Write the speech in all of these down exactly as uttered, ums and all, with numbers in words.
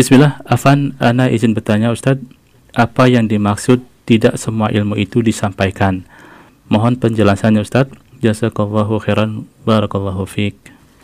Bismillah, Afan, ana izin bertanya Ustadz, apa yang dimaksud tidak semua ilmu itu disampaikan? Mohon penjelasannya Ustadz. Jazakallahu khairan, barakallahu fiik.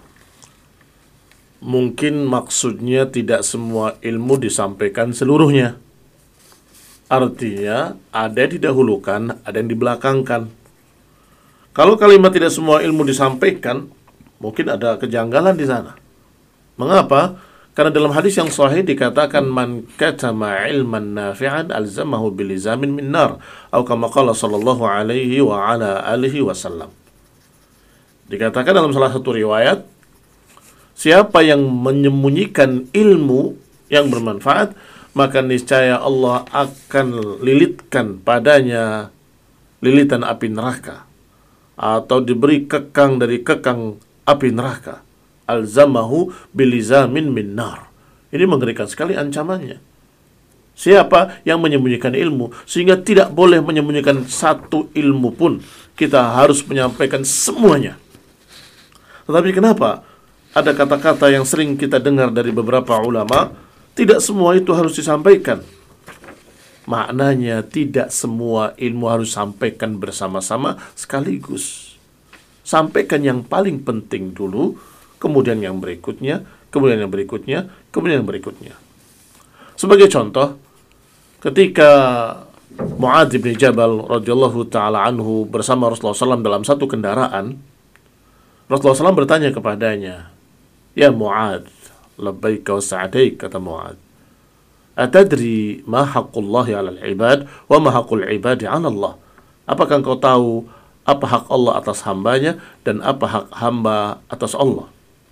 Mungkin maksudnya tidak semua ilmu disampaikan seluruhnya. Artinya ada yang didahulukan, ada yang dibelakangkan. Kalau kalimat tidak semua ilmu disampaikan, mungkin ada kejanggalan di sana. Mengapa? Karena dalam hadis yang sahih dikatakan man katama ilman nafi'an alzamahu bilizamin min nar, atau kama qala sallallahu alaihi wa ala alihi wasallam. Dikatakan dalam salah satu riwayat, siapa yang menyembunyikan ilmu yang bermanfaat, maka niscaya Allah akan lilitkan padanya lilitan api neraka, atau diberi kekang dari kekang api neraka. Alzamahu bilizamin min nar. Ini mengerikan sekali ancamannya. Siapa yang menyembunyikan ilmu, sehingga tidak boleh menyembunyikan satu ilmu pun, kita harus menyampaikan semuanya. Tetapi kenapa ada kata-kata yang sering kita dengar dari beberapa ulama, tidak semua itu harus disampaikan? Maknanya tidak semua ilmu harus sampaikan bersama-sama sekaligus. Sampaikan yang paling penting dulu, kemudian yang berikutnya, kemudian yang berikutnya, kemudian yang berikutnya. Sebagai contoh, ketika Mu'adz bin Jabal radhiyallahu ta'ala anhu bersama Rasulullah shallallahu alaihi wasallam dalam satu kendaraan, Rasulullah shallallahu alaihi wasallam bertanya kepadanya, "Ya Mu'adz, labbaika wa sa'daik," kata Mu'adz. "Atadri ma haqqullahi 'alal 'ibad wa ma haqqul 'ibadi 'ala Allah?" Apakah engkau tahu apa hak Allah atas hambanya dan apa hak hamba atas Allah?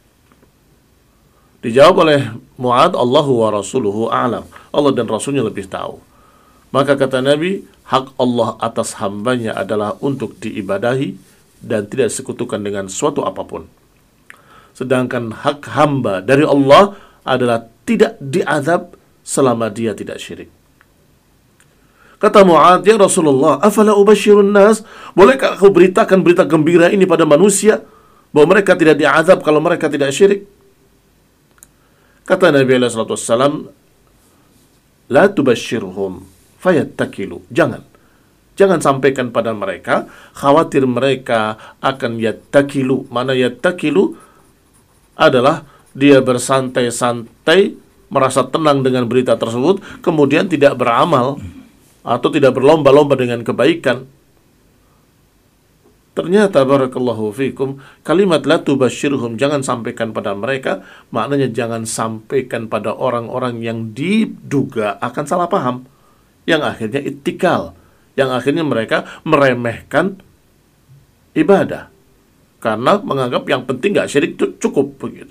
Dijawab oleh Mu'adz, Allahu wa rasuluhu a'lam. Allah dan Rasulnya lebih tahu. Maka kata Nabi, hak Allah atas hambanya adalah untuk diibadahi dan tidak sekutukan dengan suatu apapun. Sedangkan hak hamba dari Allah adalah tidak diazab selama dia tidak syirik. Kata Mu'adz, "Ya Rasulullah, afala ubashirun nas? Bolehkah aku beritakan berita gembira ini pada manusia, bahwa mereka tidak diazab kalau mereka tidak syirik?" Kata Nabi alaihi salatu wassalam, "La tubashirhum fayattakilu." Jangan. Jangan sampaikan pada mereka, khawatir mereka akan yattakilu. Mana yattakilu adalah dia bersantai-santai, merasa tenang dengan berita tersebut, kemudian tidak beramal atau tidak berlomba-lomba dengan kebaikan. Ternyata barakallahu fikum, kalimat la tubashirhum, jangan sampaikan pada mereka, maknanya jangan sampaikan pada orang-orang yang diduga akan salah paham, yang akhirnya ittikal, yang akhirnya mereka meremehkan ibadah karena menganggap yang penting gak syirik itu cukup begitu.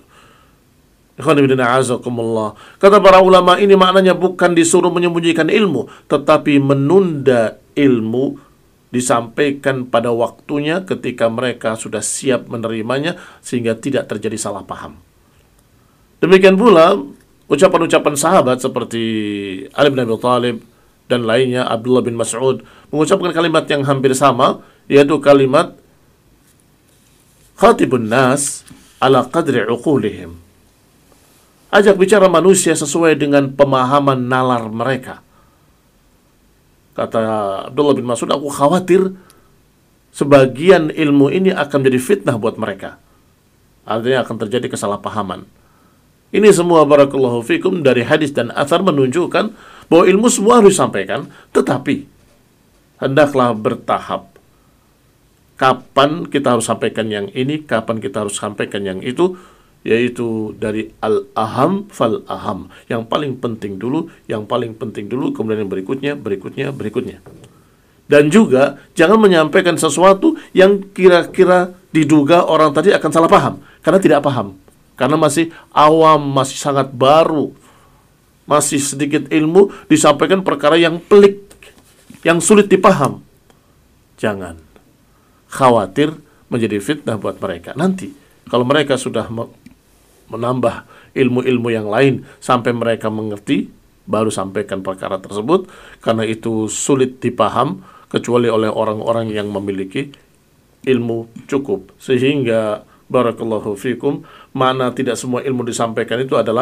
Kata para ulama, ini maknanya bukan disuruh menyembunyikan ilmu, tetapi menunda ilmu disampaikan pada waktunya ketika mereka sudah siap menerimanya, sehingga tidak terjadi salah paham. Demikian pula ucapan-ucapan sahabat seperti Ali bin Abi Thalib dan lainnya, Abdullah bin Mas'ud, mengucapkan kalimat yang hampir sama, yaitu kalimat khatibun nas ala qadri uqulihim. Ajak bicara manusia sesuai dengan pemahaman nalar mereka. Kata Abdullah bin Mas'ud, aku khawatir sebagian ilmu ini akan menjadi fitnah buat mereka. Artinya akan terjadi kesalahpahaman. Ini semua barakallahu fikum dari hadis dan athar menunjukkan bahwa ilmu semua harus disampaikan, tetapi hendaklah bertahap. Kapan kita harus sampaikan yang ini, kapan kita harus sampaikan yang itu, yaitu dari al-aham fal-aham. Yang paling penting dulu, yang paling penting dulu, kemudian yang berikutnya, berikutnya, berikutnya. Dan juga jangan menyampaikan sesuatu yang kira-kira diduga orang tadi akan salah paham, karena tidak paham, karena masih awam, masih sangat baru, masih sedikit ilmu, disampaikan perkara yang pelik, yang sulit dipaham. Jangan. Khawatir menjadi fitnah buat mereka. Nanti kalau mereka sudah menambah ilmu-ilmu yang lain sampai mereka mengerti, baru sampaikan perkara tersebut, karena itu sulit dipaham kecuali oleh orang-orang yang memiliki ilmu cukup. Sehingga barakallahu fikum, mana tidak semua ilmu disampaikan itu adalah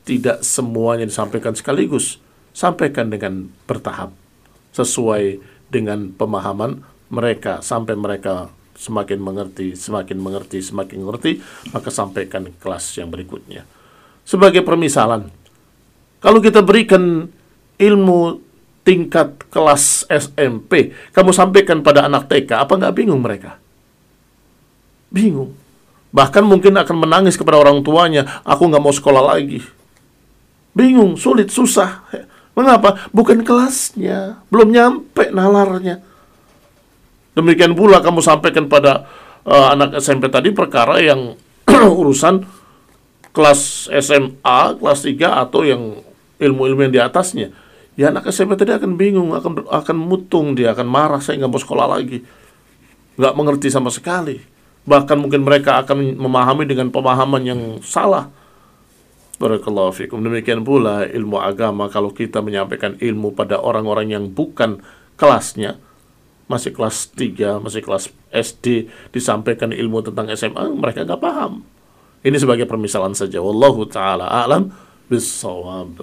tidak semuanya disampaikan sekaligus. Sampaikan dengan bertahap, sesuai dengan pemahaman mereka, sampai mereka semakin mengerti, semakin mengerti, semakin mengerti, maka sampaikan kelas yang berikutnya. Sebagai permisalan, kalau kita berikan ilmu tingkat kelas S M P, kamu sampaikan pada anak T K, apa nggak bingung mereka? Bingung. Bahkan mungkin akan menangis kepada orang tuanya, aku nggak mau sekolah lagi. Bingung, sulit, susah. Mengapa? Bukan kelasnya, belum nyampe nalarnya. Demikian pula kamu sampaikan pada uh, anak S M P tadi perkara yang urusan kelas S M A, kelas tiga, atau yang ilmu-ilmu yang di atasnya. Ya anak S M P tadi akan bingung, akan akan mutung, dia akan marah, saya nggak mau sekolah lagi. Nggak mengerti sama sekali. Bahkan mungkin mereka akan memahami dengan pemahaman yang salah. Barakallahu fikum. Demikian pula ilmu agama, kalau kita menyampaikan ilmu pada orang-orang yang bukan kelasnya, masih kelas tiga, masih kelas S D, disampaikan ilmu tentang S M A, mereka nggak paham. Ini sebagai permisalan saja. Wallahu ta'ala a'lam bis-shawab.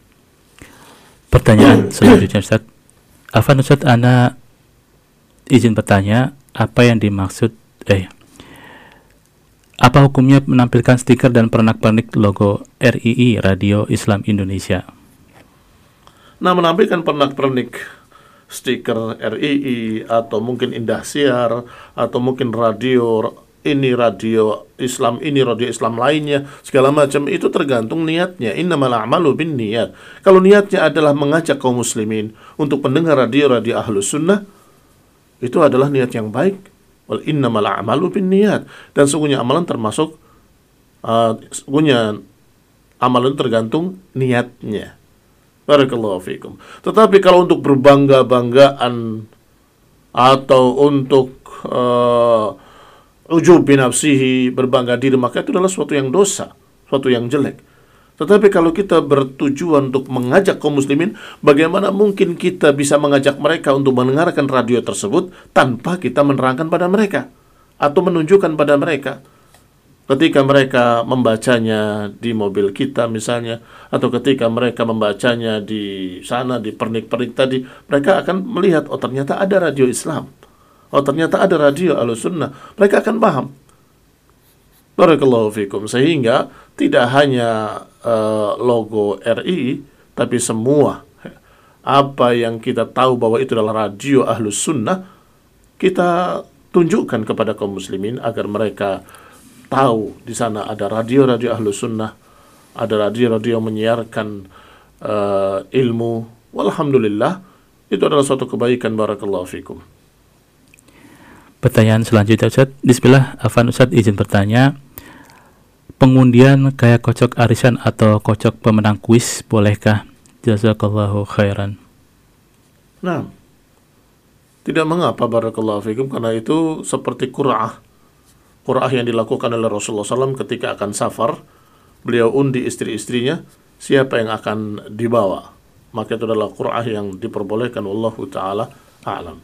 Pertanyaan selanjutnya, Ustaz. Afan Ustaz, ana izin bertanya, apa yang dimaksud eh apa hukumnya menampilkan stiker dan pernak-pernik logo R I I, Radio Islam Indonesia? Nah, menampilkan pernak-pernik stiker R I I, atau mungkin Indahsiar, atau mungkin radio ini, radio Islam ini, radio Islam lainnya, segala macam, itu tergantung niatnya. Innamal a'malu binniyat. Kalau niatnya adalah mengajak kaum muslimin untuk mendengar radio-radio Ahlus Sunnah, itu adalah niat yang baik. Wal innamal a'malu binniyat. Dan sungguhnya amalan termasuk uh, sungguhnya amalan tergantung niatnya. Barakallahu fikum. Tetapi kalau untuk berbangga-banggaan atau untuk uh, ujub binafsihi, berbangga diri, maka itu adalah suatu yang dosa, suatu yang jelek. Tetapi kalau kita bertujuan untuk mengajak kaum muslimin, bagaimana mungkin kita bisa mengajak mereka untuk mendengarkan radio tersebut tanpa kita menerangkan pada mereka atau menunjukkan pada mereka? Ketika mereka membacanya di mobil kita misalnya, atau ketika mereka membacanya di sana, di pernik-pernik tadi, mereka akan melihat, oh ternyata ada radio Islam, oh ternyata ada radio Ahlus Sunnah. Mereka akan paham. Barakallahu fikum. Sehingga tidak hanya uh, logo R I I, tapi semua apa yang kita tahu bahwa itu adalah radio Ahlus Sunnah, kita tunjukkan kepada kaum muslimin agar mereka tahu di sana ada radio-radio Ahlus Sunnah, ada radio-radio yang menyiarkan uh, ilmu. Walhamdulillah, itu adalah suatu kebaikan. Barakallahu fikum. Pertanyaan selanjutnya, Ustaz. Bismillah, Afan Ustaz izin bertanya, pengundian kayak kocok arisan atau kocok pemenang kuis bolehkah? Jazakallahu khairan. Nah, tidak mengapa, barakallahu fikum, karena itu seperti qur'ah. Qur'ah yang dilakukan oleh Rasulullah shallallahu alaihi wasallam ketika akan safar. Beliau undi istri-istrinya siapa yang akan dibawa. Maka itu adalah qur'ah yang diperbolehkan. Wallahu ta'ala a'lam.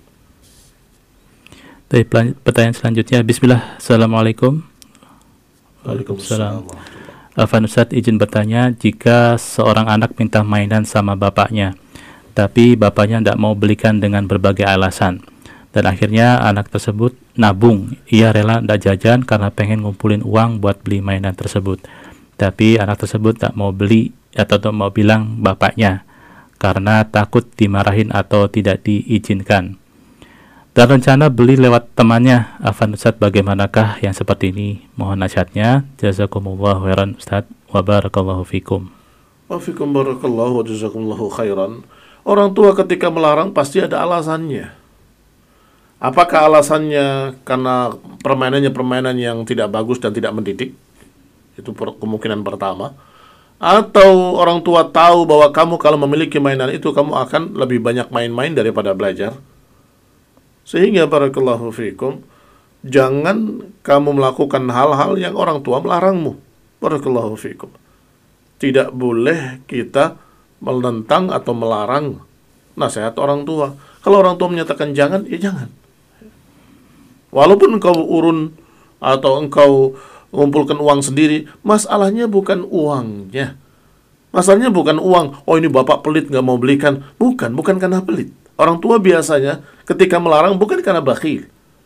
Baik, pertanyaan selanjutnya. Bismillah, Assalamualaikum. Waalaikumsalam. Afan Ustaz izin bertanya, jika seorang anak minta mainan sama bapaknya, tapi bapaknya tidak mau belikan dengan berbagai alasan, dan akhirnya anak tersebut nabung, ia rela tidak jajan karena pengen ngumpulin uang buat beli mainan tersebut, tapi anak tersebut tak mau beli atau tak mau bilang bapaknya karena takut dimarahin atau tidak diizinkan, dan rencana beli lewat temannya. Afan Ustaz, bagaimanakah yang seperti ini? Mohon nasihatnya. Jazakumullahu khairan Ustaz, wa barakallahu fikum. Wa fikum barakallahu wa jazakumullahu khairan. Orang tua ketika melarang pasti ada alasannya. Apakah alasannya karena permainannya permainan yang tidak bagus dan tidak mendidik? Itu kemungkinan pertama. Atau orang tua tahu bahwa kamu kalau memiliki mainan itu, kamu akan lebih banyak main-main daripada belajar. Sehingga barakallahu fikum, jangan kamu melakukan hal-hal yang orang tua melarangmu. Barakallahu fikum. Tidak boleh kita menentang atau melarang nasihat orang tua. Kalau orang tua menyatakan jangan, ya jangan. Walaupun engkau urun atau engkau mengumpulkan uang sendiri, masalahnya bukan uangnya. Masalahnya bukan uang, oh ini bapak pelit nggak mau belikan. Bukan, bukan karena pelit. Orang tua biasanya ketika melarang bukan karena bakhil,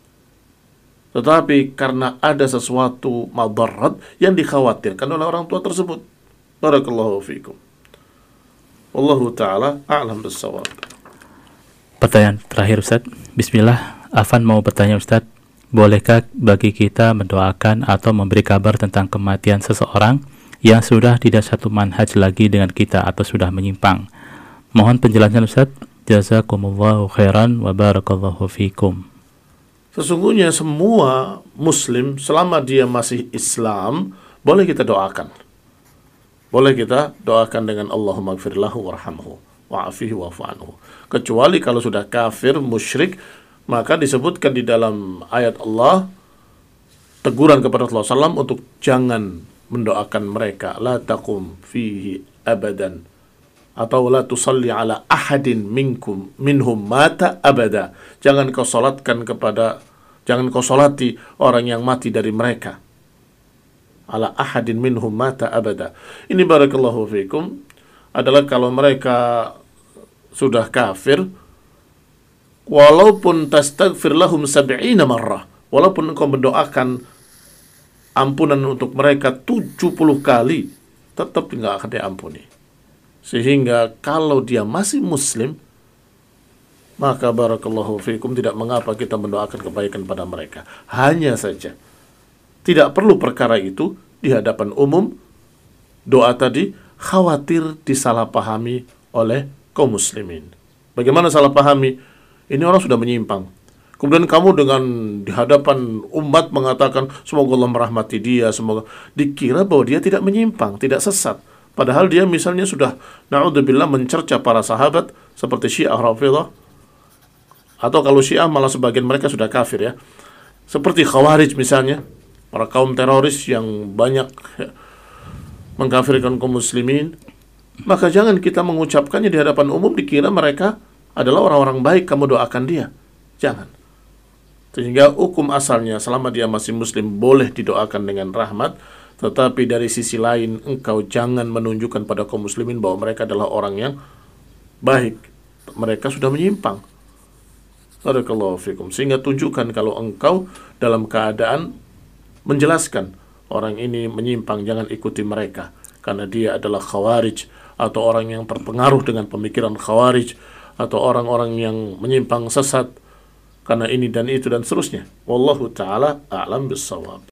tetapi karena ada sesuatu madarat yang dikhawatirkan oleh orang tua tersebut. Barakallahu fikum. Wallahu ta'ala a'lam bissawab. Pertanyaan terakhir Ustaz. Bismillah, Afan mau bertanya Ustaz, bolehkah bagi kita mendoakan atau memberi kabar tentang kematian seseorang yang sudah tidak satu manhaj lagi dengan kita atau sudah menyimpang? Mohon penjelasan Ustaz. Jazakumullahu khairan wa barakallahu fikum. Sesungguhnya semua muslim selama dia masih Islam boleh kita doakan. Boleh kita doakan dengan Allahumma gfir lahu warhamhu wa'afihi wa'fu anhu. Kecuali kalau sudah kafir, musyrik, maka disebutkan di dalam ayat Allah teguran kepada Rasulullah shallallahu alaihi wasallam untuk jangan mendoakan mereka, la taqum fihi abadan, atau la tusalli ala ahadin minkum minhum mata abada. Jangan kau salatkan kepada, jangan kau salati orang yang mati dari mereka. Ala ahadin minhum mata abada. Ini barakallahu fikum adalah kalau mereka sudah kafir, walaupun tastaghfir lahum sab'ina marrah, walaupun engkau mendoakan ampunan untuk mereka tujuh puluh kali, tetap tidak akan diampuni. Sehingga kalau dia masih muslim, maka barakallahu fikum tidak mengapa kita mendoakan kebaikan pada mereka. Hanya saja tidak perlu perkara itu di hadapan umum. Doa tadi khawatir disalahpahami oleh kaum muslimin. Bagaimana salah pahami? Ini orang sudah menyimpang. Kemudian kamu dengan di hadapan umat mengatakan semoga Allah merahmati dia, semoga, dikira bahwa dia tidak menyimpang, tidak sesat. Padahal dia misalnya sudah na'udzubillah mencerca para sahabat seperti Syiah Rafidhah, atau kalau Syiah malah sebagian mereka sudah kafir ya. Seperti Khawarij misalnya, para kaum teroris yang banyak ya, mengkafirkan kaum muslimin. Maka jangan kita mengucapkannya di hadapan umum dikira mereka adalah orang-orang baik, kamu doakan dia. Jangan. Sehingga hukum asalnya selama dia masih muslim boleh didoakan dengan rahmat, tetapi dari sisi lain engkau jangan menunjukkan pada kaum muslimin bahwa mereka adalah orang yang baik. Mereka sudah menyimpang. Barakallahu fikum. Sehingga tunjukkan kalau engkau dalam keadaan menjelaskan orang ini menyimpang, jangan ikuti mereka karena dia adalah khawarij, atau orang yang terpengaruh dengan pemikiran khawarij, atau orang-orang yang menyimpang sesat karena ini dan itu dan seterusnya. Wallahu ta'ala a'lam bissawab.